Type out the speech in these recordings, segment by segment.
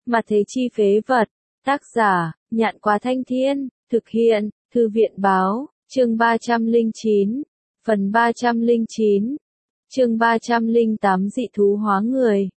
Mà thế chi phế vật. Tác giả, Nhạn Quá Thanh Thiên, thực hiện, Thư viện Báo, chương 309, phần 309, chương 308 dị thú hóa người.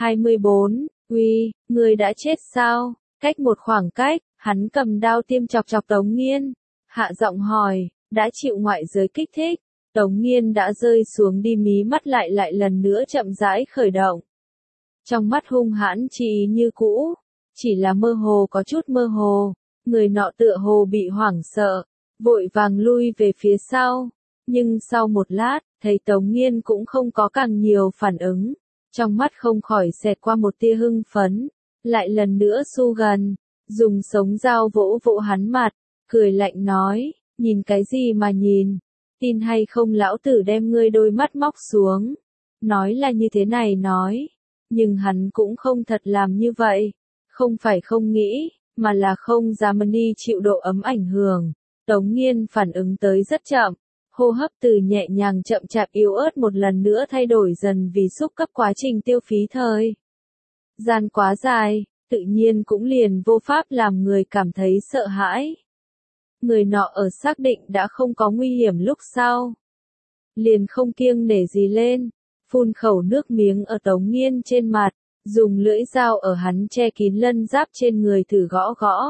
24, uy, người đã chết sao? Cách một khoảng cách, hắn cầm đao tiêm chọc chọc Tống Nghiên. Hạ giọng hỏi, đã chịu ngoại giới kích thích. Tống Nghiên đã rơi xuống đi, mí mắt lại lần nữa chậm rãi khởi động. Trong mắt hung hãn chi ý như cũ, chỉ là mơ hồ, có chút mơ hồ. Người nọ tựa hồ bị hoảng sợ, vội vàng lui về phía sau. Nhưng sau một lát, thấy Tống Nghiên cũng không có càng nhiều phản ứng. Trong mắt không khỏi xẹt qua một tia hưng phấn. Lại lần nữa xu gần, dùng sống dao vỗ vỗ hắn mặt, cười lạnh nói, nhìn cái gì mà nhìn, tin hay không lão tử đem ngươi đôi mắt móc xuống. Nói là như thế này nói, nhưng hắn cũng không thật làm như vậy, không phải không nghĩ, mà là không dám đi chịu độ ấm ảnh hưởng. Tống Nghiên phản ứng tới rất chậm, hô hấp từ nhẹ nhàng chậm chạp yếu ớt một lần nữa thay đổi dần vì xúc cấp quá trình tiêu phí thời gian quá dài, tự nhiên cũng liền vô pháp làm người cảm thấy sợ hãi. Người nọ ở xác định đã không có nguy hiểm lúc sau, liền không kiêng nể gì lên, phun khẩu nước miếng ở Tống Nghiên trên mặt, dùng lưỡi dao ở hắn che kín lân giáp trên người thử gõ gõ.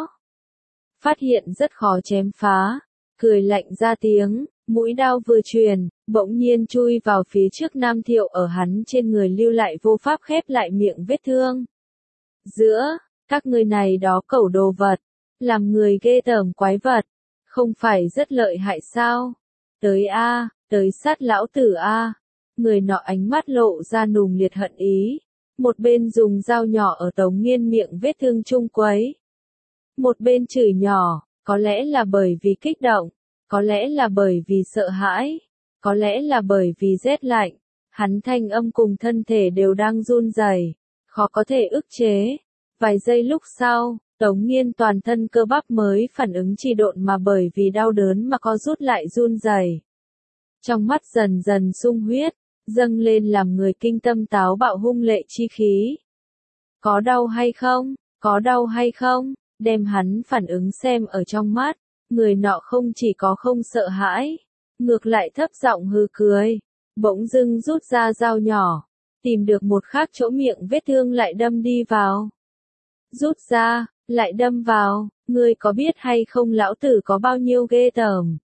Phát hiện rất khó chém phá, cười lạnh ra tiếng, mũi đao vừa truyền, bỗng nhiên chui vào phía trước Nam Thiệu, ở hắn trên người lưu lại vô pháp khép lại miệng vết thương. Giữa, các ngươi này đó cẩu đồ vật, làm người ghê tởm quái vật, không phải rất lợi hại sao? Tới a, tới sát lão tử a. Người nọ ánh mắt lộ ra nùng liệt hận ý, một bên dùng dao nhỏ ở Tống Nghiên miệng vết thương chung quấy, một bên chửi nhỏ, có lẽ là bởi vì kích động, có lẽ là bởi vì sợ hãi, có lẽ là bởi vì rét lạnh, hắn thanh âm cùng thân thể đều đang run rẩy, khó có thể ức chế. Vài giây lúc sau, Tống Nghiên toàn thân cơ bắp mới phản ứng trì độn mà bởi vì đau đớn mà co rút lại run rẩy. Trong mắt dần dần sung huyết, dâng lên làm người kinh tâm táo bạo hung lệ chi khí. Có đau hay không? Có đau hay không? Đem hắn phản ứng xem ở trong mắt, người nọ không chỉ có không sợ hãi, ngược lại thấp giọng hừ cười, bỗng dưng rút ra dao nhỏ, tìm được một khác chỗ miệng vết thương lại đâm đi vào. Rút ra, lại đâm vào, ngươi có biết hay không lão tử có bao nhiêu ghê tởm?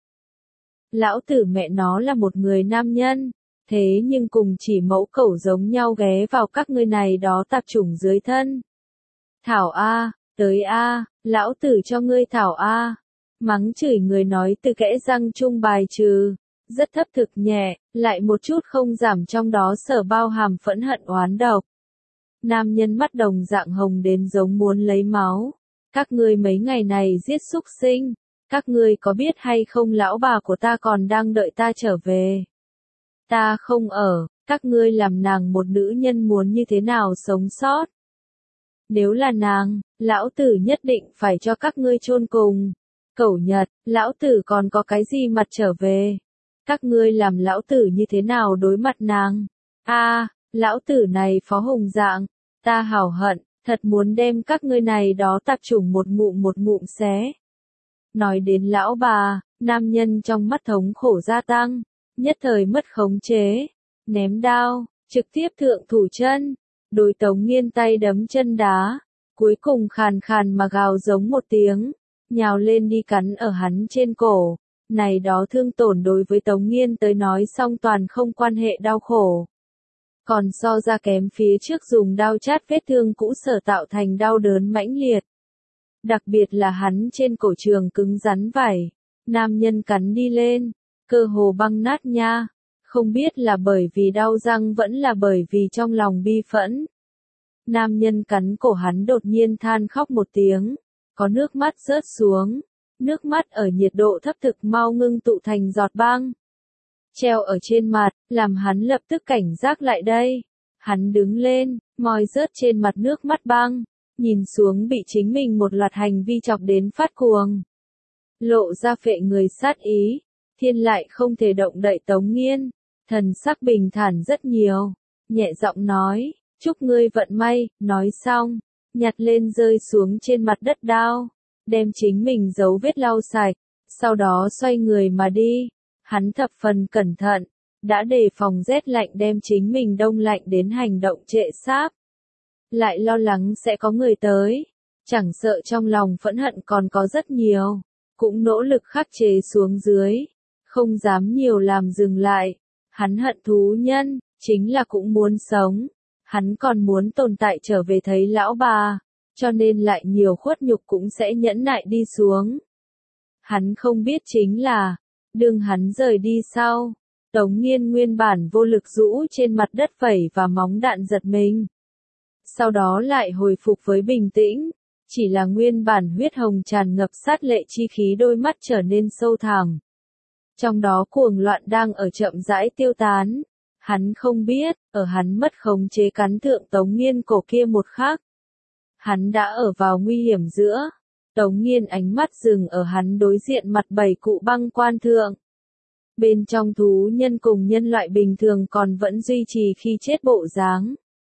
Lão tử mẹ nó là một người nam nhân, thế nhưng cùng chỉ mẫu cẩu giống nhau ghé vào các ngươi này đó tạp chủng dưới thân. Thảo a, tới a, lão tử cho ngươi thảo a. Mắng chửi người nói từ kẽ răng chung bài trừ, rất thấp thực nhẹ, lại một chút không giảm trong đó sở bao hàm phẫn hận oán độc. Nam nhân mắt đồng dạng hồng đến giống muốn lấy máu. Các ngươi mấy ngày này giết súc sinh, các ngươi có biết hay không lão bà của ta còn đang đợi ta trở về. Ta không ở, các ngươi làm nàng một nữ nhân muốn như thế nào sống sót. Nếu là nàng, lão tử nhất định phải cho các ngươi chôn cùng. Cẩu Nhật, lão tử còn có cái gì mặt trở về? Các ngươi làm lão tử như thế nào đối mặt nàng? A, lão tử này phó hùng dạng, ta hảo hận, thật muốn đem các ngươi này đó tạp chủng một ngụm xé. Nói đến lão bà, nam nhân trong mắt thống khổ gia tăng, nhất thời mất khống chế, ném đao, trực tiếp thượng thủ chân, đối Tống Nghiên tay đấm chân đá, cuối cùng khàn khàn mà gào giống một tiếng, nhào lên đi cắn ở hắn trên cổ. Này đó thương tổn đối với Tống Nghiên tới nói song toàn không quan hệ đau khổ. Còn so ra kém phía trước dùng đao chát vết thương cũ sở tạo thành đau đớn mãnh liệt. Đặc biệt là hắn trên cổ trường cứng rắn vảy, nam nhân cắn đi lên, cơ hồ băng nát nha, không biết là bởi vì đau răng vẫn là bởi vì trong lòng bi phẫn. Nam nhân cắn cổ hắn đột nhiên than khóc một tiếng, có nước mắt rớt xuống, nước mắt ở nhiệt độ thấp thực mau ngưng tụ thành giọt băng. Treo ở trên mặt, làm hắn lập tức cảnh giác lại đây. Hắn đứng lên, moi rớt trên mặt nước mắt băng, nhìn xuống bị chính mình một loạt hành vi chọc đến phát cuồng. Lộ ra phệ người sát ý, thiên lại không thể động đậy Tống Nghiên, thần sắc bình thản rất nhiều, nhẹ giọng nói, chúc ngươi vận may, nói xong, nhặt lên rơi xuống trên mặt đất đao, đem chính mình dấu vết lau sạch, sau đó xoay người mà đi. Hắn thập phần cẩn thận, đã đề phòng rét lạnh đem chính mình đông lạnh đến hành động trệ sáp. Lại lo lắng sẽ có người tới, chẳng sợ trong lòng phẫn hận còn có rất nhiều, cũng nỗ lực khắc chế xuống dưới, không dám nhiều làm dừng lại. Hắn hận thú nhân, chính là cũng muốn sống, hắn còn muốn tồn tại trở về thấy lão bà, cho nên lại nhiều khuất nhục cũng sẽ nhẫn nại đi xuống. Hắn không biết chính là, đương hắn rời đi sau, Tống Nghiên nguyên bản vô lực rũ trên mặt đất vẩy và móng đạn giật mình. Sau đó lại hồi phục với bình tĩnh, chỉ là nguyên bản huyết hồng tràn ngập sát lệ chi khí đôi mắt trở nên sâu thẳm. Trong đó cuồng loạn đang ở chậm rãi tiêu tán. Hắn không biết, ở hắn mất khống chế cắn thượng Tống Nghiên cổ kia một khắc, hắn đã ở vào nguy hiểm giữa. Tống Nghiên ánh mắt dừng ở hắn đối diện mặt 7 cụ băng quan thượng. Bên trong thú nhân cùng nhân loại bình thường còn vẫn duy trì khi chết bộ dáng.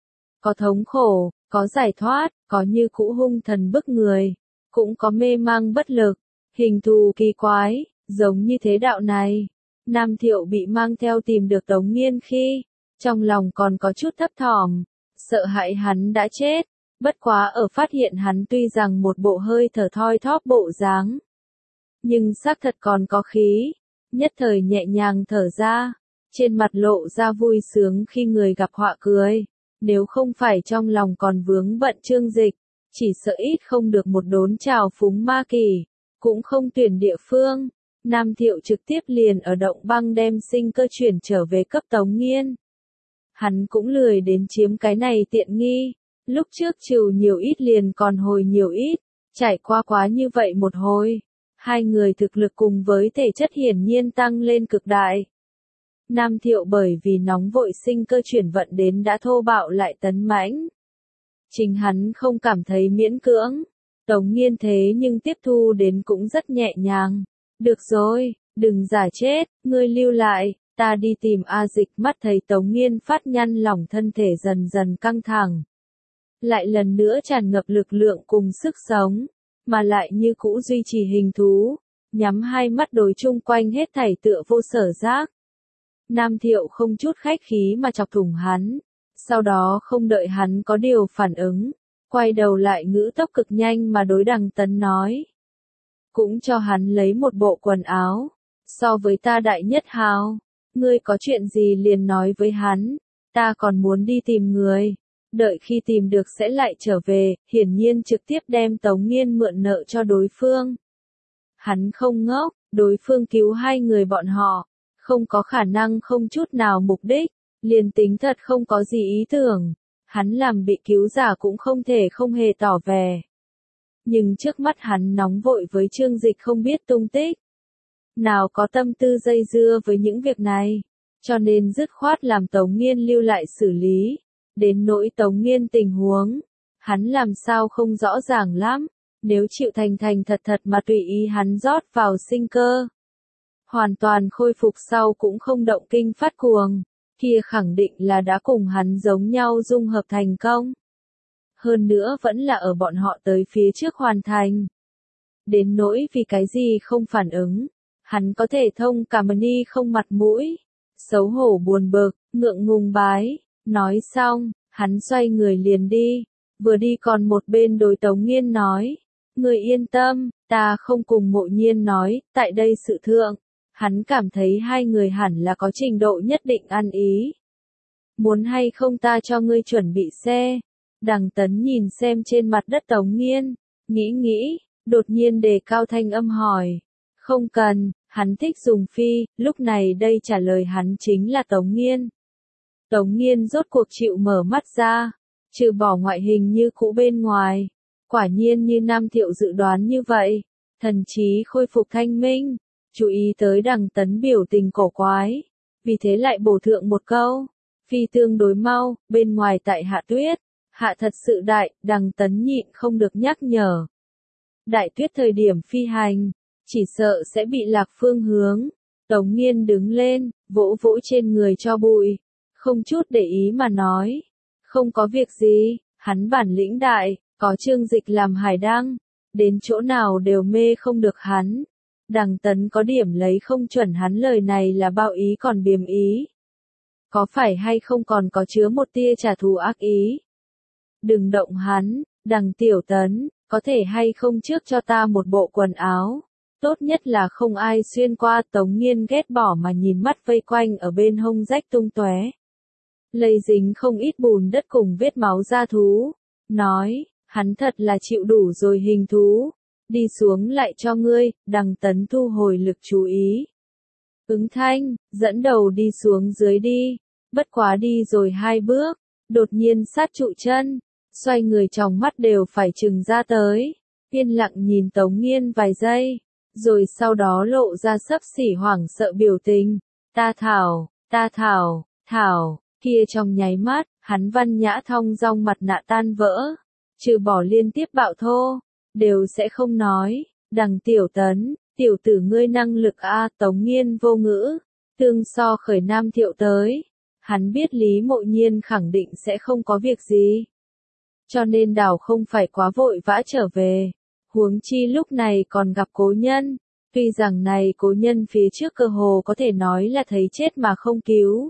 Có thống khổ, có giải thoát, có như cũ hung thần bức người, cũng có mê mang bất lực, hình thù kỳ quái, giống như thế đạo này. Nam Thiệu bị mang theo tìm được Tống Nghiên khi, trong lòng còn có chút thấp thỏm, sợ hãi hắn đã chết, bất quá ở phát hiện hắn tuy rằng một bộ hơi thở thoi thóp bộ dáng, nhưng xác thật còn có khí, nhất thời nhẹ nhàng thở ra, trên mặt lộ ra vui sướng khi người gặp họa cười, nếu không phải trong lòng còn vướng bận Trương Dịch, chỉ sợ ít không được một đốn trào phúng ma kỳ, cũng không tuyển địa phương. Nam Thiệu trực tiếp liền ở động băng đem sinh cơ chuyển trở về cấp Tống Nghiên. Hắn cũng lười đến chiếm cái này tiện nghi, lúc trước trừ nhiều ít liền còn hồi nhiều ít, trải qua quá như vậy một hồi. Hai người thực lực cùng với thể chất hiển nhiên tăng lên cực đại. Nam Thiệu bởi vì nóng vội sinh cơ chuyển vận đến đã thô bạo lại tấn mãnh. Chính hắn không cảm thấy miễn cưỡng, Tống Nghiên thế nhưng tiếp thu đến cũng rất nhẹ nhàng. Được rồi, đừng giả chết, ngươi lưu lại, ta đi tìm A Dịch. Mắt thấy Tống Nghiên phát nhăn lòng thân thể dần dần căng thẳng. Lại lần nữa tràn ngập lực lượng cùng sức sống, mà lại như cũ duy trì hình thú, nhắm hai mắt đối chung quanh hết thảy tựa vô sở giác. Nam Thiệu không chút khách khí mà chọc thủng hắn, sau đó không đợi hắn có điều phản ứng, quay đầu lại ngữ tốc cực nhanh mà đối Đằng Tấn nói. Cũng cho hắn lấy một bộ quần áo, so với ta đại nhất hào, ngươi có chuyện gì liền nói với hắn, ta còn muốn đi tìm người, đợi khi tìm được sẽ lại trở về, hiển nhiên trực tiếp đem Tống Nghiên mượn nợ cho đối phương. Hắn không ngốc, đối phương cứu hai người bọn họ, không có khả năng không chút nào mục đích, liền tính thật không có gì ý tưởng, hắn làm bị cứu giả cũng không thể không hề tỏ vẻ. Nhưng trước mắt hắn nóng vội với Trương Dịch không biết tung tích. Nào có tâm tư dây dưa với những việc này, cho nên dứt khoát làm Tống Nghiên lưu lại xử lý. Đến nỗi Tống Nghiên tình huống, hắn làm sao không rõ ràng lắm, nếu chịu thành thành thật thật mà tùy ý hắn rót vào sinh cơ. Hoàn toàn khôi phục sau cũng không động kinh phát cuồng, kia khẳng định là đã cùng hắn giống nhau dung hợp thành công. Hơn nữa vẫn là ở bọn họ tới phía trước hoàn thành. Đến nỗi vì cái gì không phản ứng, hắn có thể thông cảm ni không mặt mũi, xấu hổ buồn bực, ngượng ngùng bái, nói xong, hắn xoay người liền đi, vừa đi còn một bên đối Tống Nghiên nói, người yên tâm, ta không cùng Mộ Nhiên nói, tại đây sự thượng, hắn cảm thấy hai người hẳn là có trình độ nhất định ăn ý. Muốn hay không ta cho ngươi chuẩn bị xe? Đằng Tấn nhìn xem trên mặt đất Tống Nghiên, nghĩ, đột nhiên đề cao thanh âm hỏi. Không cần, hắn thích dùng phi, lúc này đây trả lời hắn chính là Tống Nghiên. Tống Nghiên rốt cuộc chịu mở mắt ra, trừ bỏ ngoại hình như cũ bên ngoài. Quả nhiên như Nam Thiệu dự đoán như vậy, thần trí khôi phục thanh minh, chú ý tới Đằng Tấn biểu tình cổ quái. Vì thế lại bổ thượng một câu, phi tương đối mau, bên ngoài tại hạ tuyết. Hạ thật sự đại, Đằng Tấn nhịn không được nhắc nhở. Đại tuyết thời điểm phi hành, chỉ sợ sẽ bị lạc phương hướng. Tống Nghiên đứng lên, vỗ vỗ trên người cho bụi, không chút để ý mà nói. Không có việc gì, hắn bản lĩnh đại, Có Trương Dịch làm hải đăng, đến chỗ nào đều mê không được hắn. Đằng Tấn có điểm lấy không chuẩn hắn lời này là bao ý còn biếm ý. Có phải hay không còn có chứa một tia trả thù ác ý. Đừng động hắn, Đằng Tiểu Tấn, có thể hay không trước cho ta một bộ quần áo. Tốt nhất là không ai xuyên qua. Tống Nghiên ghét bỏ mà nhìn mắt vây quanh ở bên hông rách tung tóe, lây dính không ít bùn đất cùng vết máu da thú. Nói, hắn thật là chịu đủ rồi hình thú. Đi xuống lại cho ngươi. Đằng Tấn thu hồi lực chú ý. Ứng thanh, dẫn đầu đi xuống dưới đi. Bất quá đi rồi 2 bước, đột nhiên sát trụ chân, xoay người trong mắt đều phải trừng ra tới. Yên lặng nhìn Tống Nghiên vài giây, rồi sau đó lộ ra xấp xỉ hoảng sợ biểu tình. Ta Thảo, kia trong nháy mắt, hắn văn nhã thong dong mặt nạ tan vỡ, trừ bỏ liên tiếp bạo thô, đều sẽ không nói. Đằng Tiểu Tấn, tiểu tử ngươi năng lực a. Tống Nghiên vô ngữ, tương so khởi Nam Thiệu tới. Hắn biết Lý Mộ Nhiên khẳng định sẽ không có việc gì. Cho nên đảo không phải quá vội vã trở về. Huống chi lúc này còn gặp cố nhân. Tuy rằng này cố nhân phía trước cơ hồ có thể nói là thấy chết mà không cứu.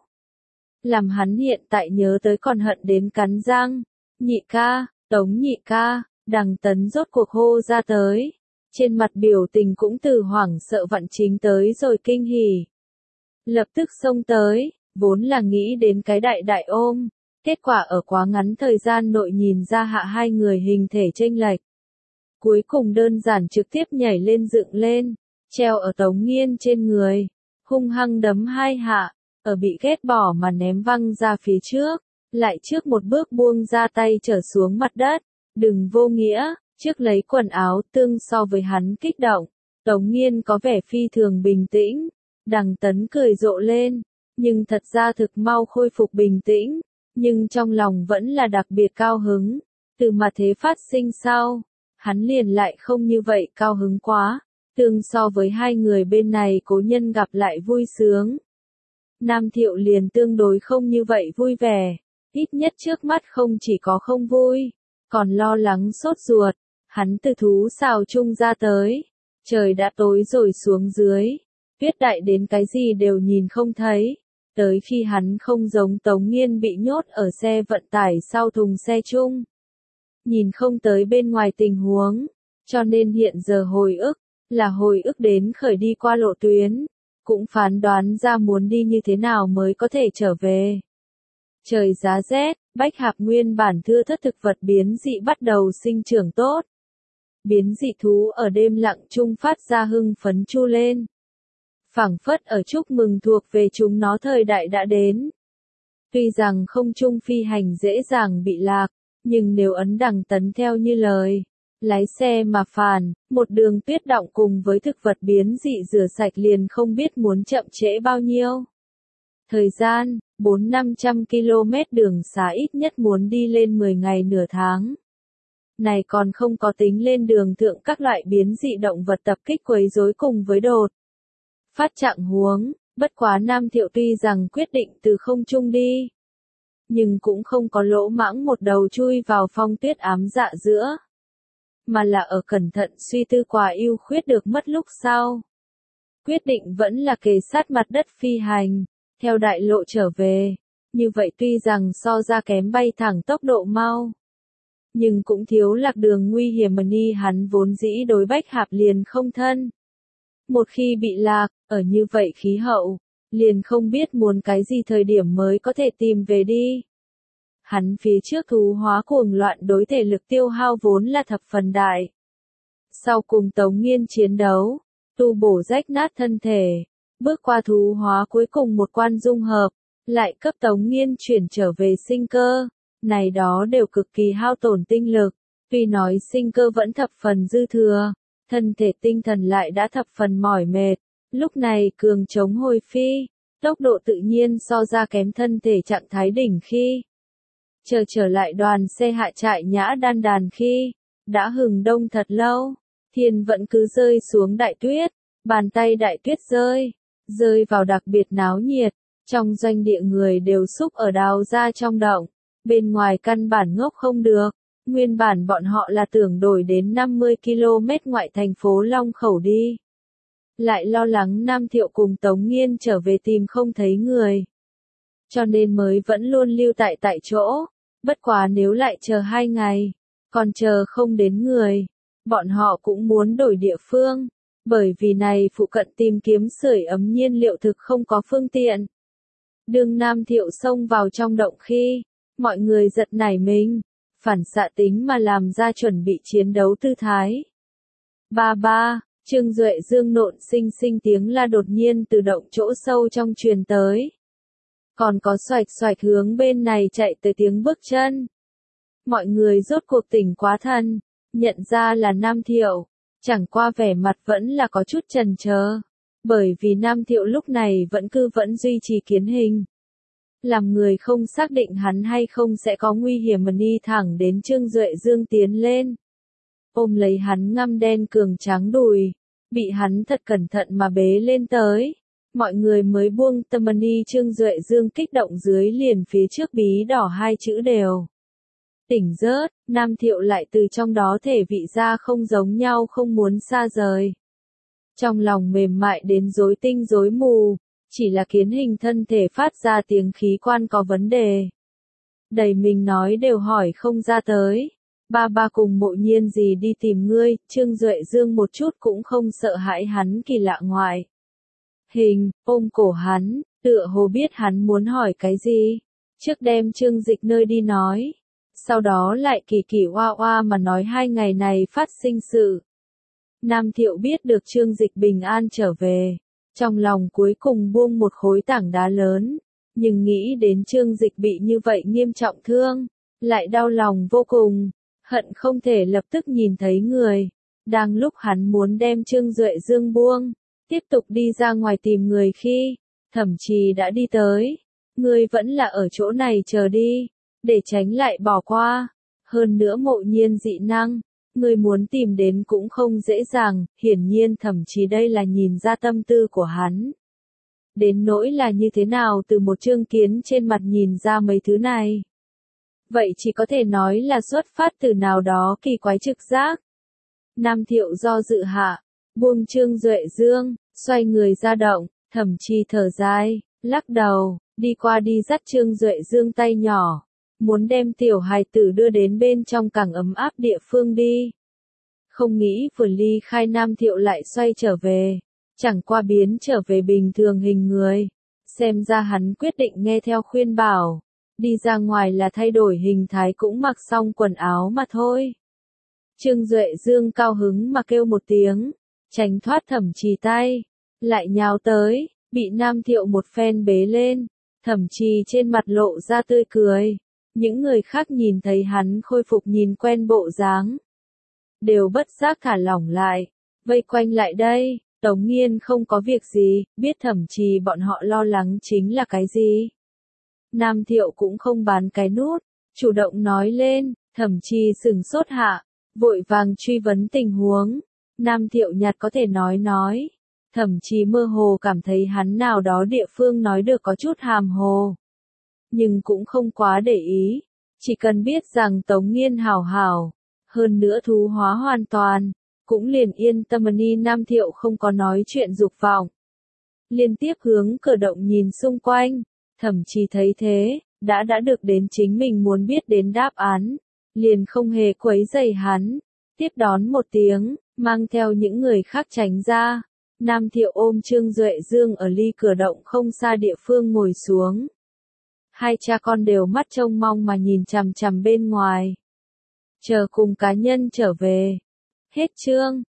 Làm hắn hiện tại nhớ tới còn hận đến cắn răng. Nhị ca, Tống nhị ca, Đằng Tấn rốt cuộc hô ra tới. Trên mặt biểu tình cũng từ hoảng sợ vặn chính tới rồi kinh hỉ. Lập tức xông tới, vốn là nghĩ đến cái đại ôm. Kết quả ở quá ngắn thời gian nội nhìn ra hạ hai người hình thể chênh lệch. Cuối cùng đơn giản trực tiếp nhảy lên dựng lên, treo ở Tống Nghiên trên người, hung hăng đấm 2 hạ, ở bị ghét bỏ mà ném văng ra phía trước, lại trước một bước buông ra tay trở xuống mặt đất. Đừng vô nghĩa, trước lấy quần áo. Tương so với hắn kích động, Tống Nghiên có vẻ phi thường bình tĩnh. Đằng Tấn cười rộ lên, nhưng thật ra thực mau khôi phục bình tĩnh, nhưng trong lòng vẫn là đặc biệt cao hứng. Từ mà thế phát sinh sau, hắn liền lại không như vậy cao hứng quá. Tương so với hai người bên này cố nhân gặp lại vui sướng, Nam Thiệu liền tương đối không như vậy vui vẻ. Ít nhất trước mắt không chỉ có không vui, còn lo lắng sốt ruột. Hắn từ thú xào chung ra tới, trời đã tối rồi xuống dưới, tuyết đại đến cái gì đều nhìn không thấy. Tới khi hắn không giống Tống Nghiên bị nhốt ở xe vận tải sau thùng xe chung, nhìn không tới bên ngoài tình huống, cho nên hiện giờ hồi ức, là hồi ức đến khởi đi qua lộ tuyến, cũng phán đoán ra muốn đi như thế nào mới có thể trở về. Trời giá rét, bách hạp nguyên bản thưa thất thực vật biến dị bắt đầu sinh trưởng tốt. Biến dị thú ở đêm lặng chung phát ra hưng phấn chu lên. Phảng phất ở chúc mừng thuộc về chúng nó thời đại đã đến. Tuy rằng không trung phi hành dễ dàng bị lạc, nhưng nếu ấn Đằng Tấn theo như lời, lái xe mà phàn, một đường tuyết động cùng với thực vật biến dị rửa sạch liền không biết muốn chậm trễ bao nhiêu. Thời gian, 400-500 km đường xá ít nhất muốn đi lên 10 ngày nửa tháng. Này còn không có tính lên đường thượng các loại biến dị động vật tập kích quấy rối cùng với đột phát trạng huống. Bất quá Nam Thiệu tuy rằng quyết định từ không trung đi, nhưng cũng không có lỗ mãng một đầu chui vào phong tuyết ám dạ giữa, mà là ở cẩn thận suy tư quả ưu khuyết được mất lúc sau. Quyết định vẫn là kề sát mặt đất phi hành, theo đại lộ trở về. Như vậy tuy rằng so ra kém bay thẳng tốc độ mau, nhưng cũng thiếu lạc đường nguy hiểm mà ni hắn vốn dĩ đối bách hạp liền không thân. Một khi bị lạc, ở như vậy khí hậu, liền không biết muốn cái gì thời điểm mới có thể tìm về đi. Hắn phía trước thú hóa cuồng loạn đối thể lực tiêu hao vốn là thập phần đại. Sau cùng Tống Nghiên chiến đấu, tu bổ rách nát thân thể, bước qua thú hóa cuối cùng một quan dung hợp, lại cấp Tống Nghiên chuyển trở về sinh cơ. Này đó đều cực kỳ hao tổn tinh lực, tuy nói sinh cơ vẫn thập phần dư thừa, thân thể tinh thần lại đã thập phần mỏi mệt. Lúc này cường chống hồi phi, tốc độ tự nhiên so ra kém thân thể trạng thái đỉnh khi. Trở lại đoàn xe hạ trại nhã đan đàn khi, đã hừng đông thật lâu, thiên vẫn cứ rơi xuống đại tuyết, bàn tay đại tuyết rơi vào đặc biệt náo nhiệt, trong doanh địa người đều xúc ở đào ra trong động, bên ngoài căn bản ngốc không được, Nguyên bản bọn họ là tưởng đổi đến 50 km ngoại thành phố Long Khẩu đi. Lại lo lắng Nam Thiệu cùng Tống Nghiên trở về tìm không thấy người. Cho nên mới vẫn luôn lưu tại chỗ. Bất quá nếu lại chờ 2 ngày, còn chờ không đến người, bọn họ cũng muốn đổi địa phương. Bởi vì này phụ cận tìm kiếm sưởi ấm nhiên liệu thực không có phương tiện. Đường Nam Thiệu xông vào trong động khi, mọi người giật nảy mình, phản xạ tính mà làm ra chuẩn bị chiến đấu tư thái. Ba, Trương Duệ Dương nộn sinh tiếng la đột nhiên từ động chỗ sâu trong truyền tới. Còn có xoạch xoạch hướng bên này chạy tới tiếng bước chân. Mọi người rốt cuộc tỉnh quá thần, nhận ra là Nam Thiệu, chẳng qua vẻ mặt vẫn là có chút chần chờ, bởi vì Nam Thiệu lúc này vẫn duy trì kiến hình. Làm người không xác định hắn hay không sẽ có nguy hiểm mà đi thẳng đến Trương Duệ Dương tiến lên. Ôm lấy hắn ngăm đen cường tráng đùi, bị hắn thật cẩn thận mà bế lên tới. Mọi người mới buông tâm đi Trương Duệ Dương kích động dưới liền phía trước bí đỏ 2 chữ đều. Tỉnh rớt, Nam Thiệu lại từ trong đó thể vị ra không giống nhau không muốn xa rời. Trong lòng mềm mại đến rối tinh rối mù, chỉ là kiến hình thân thể phát ra tiếng khí quan có vấn đề. Đầy mình nói đều hỏi không ra tới. Ba cùng Mộ Nhiên gì đi tìm ngươi, Trương Duệ Dương một chút cũng không sợ hãi hắn kỳ lạ ngoại hình, ôm cổ hắn, tựa hồ biết hắn muốn hỏi cái gì. Trước đem Trương Dịch nơi đi nói. Sau đó lại kỳ kỳ oa oa mà nói 2 ngày này phát sinh sự. Nam Thiệu biết được Trương Dịch bình an trở về. Trong lòng cuối cùng buông một khối tảng đá lớn. Nhưng nghĩ đến Trương Dịch bị như vậy nghiêm trọng thương. Lại đau lòng vô cùng. Hận không thể lập tức nhìn thấy người. Đang lúc hắn muốn đem Trương Duệ Dương buông. Tiếp tục đi ra ngoài tìm người khi. Thẩm Trì đã đi tới. Ngươi vẫn là ở chỗ này chờ đi. Để tránh lại bỏ qua. Hơn nữa Mộ Nhiên dị năng. Người muốn tìm đến cũng không dễ dàng, hiển nhiên Thẩm Trì đây là nhìn ra tâm tư của hắn. Đến nỗi là như thế nào từ một chương kiến trên mặt nhìn ra mấy thứ này. Vậy chỉ có thể nói là xuất phát từ nào đó kỳ quái trực giác. Nam Thiệu do dự hạ, buông Trương Duệ Dương, xoay người ra động, Thẩm Trì thở dài, lắc đầu, đi qua đi dắt Trương Duệ Dương tay nhỏ. Muốn đem tiểu hài tử đưa đến bên trong càng ấm áp địa phương đi. Không nghĩ vừa ly khai Nam Thiệu lại xoay trở về. Chẳng qua biến trở về bình thường hình người. Xem ra hắn quyết định nghe theo khuyên bảo. Đi ra ngoài là thay đổi hình thái cũng mặc xong quần áo mà thôi. Trương Duệ Dương cao hứng mà kêu một tiếng. Tránh thoát Thẩm Trì tay. Lại nhào tới, bị Nam Thiệu một phen bế lên. Thẩm Trì trên mặt lộ ra tươi cười. Những người khác nhìn thấy hắn khôi phục nhìn quen bộ dáng. Đều bất giác thả lỏng lại. Vây quanh lại đây. Tống Nghiên không có việc gì. Biết Thẩm Trì bọn họ lo lắng chính là cái gì. Nam Thiệu cũng không bán cái nút. Chủ động nói lên. Thẩm Trì sửng sốt hạ. Vội vàng truy vấn tình huống. Nam Thiệu nhạt có thể nói. Thẩm Trì mơ hồ cảm thấy hắn nào đó địa phương nói được có chút hàm hồ. Nhưng cũng không quá để ý. Chỉ cần biết rằng Tống Nghiên hảo hảo. Hơn nữa thú hóa hoàn toàn. Cũng liền yên tâm đi. Nam Thiệu không có nói chuyện dục vọng. Liên tiếp hướng cửa động nhìn xung quanh. Thẩm Trì thấy thế. Đã được đến chính mình muốn biết đến đáp án. Liền không hề quấy rầy hắn. Tiếp đón một tiếng. Mang theo những người khác tránh ra. Nam Thiệu ôm Trương Duệ Dương ở ly cửa động không xa địa phương ngồi xuống. Hai cha con đều mắt trông mong mà nhìn chằm chằm bên ngoài. Chờ cùng cá nhân trở về. Hết chương.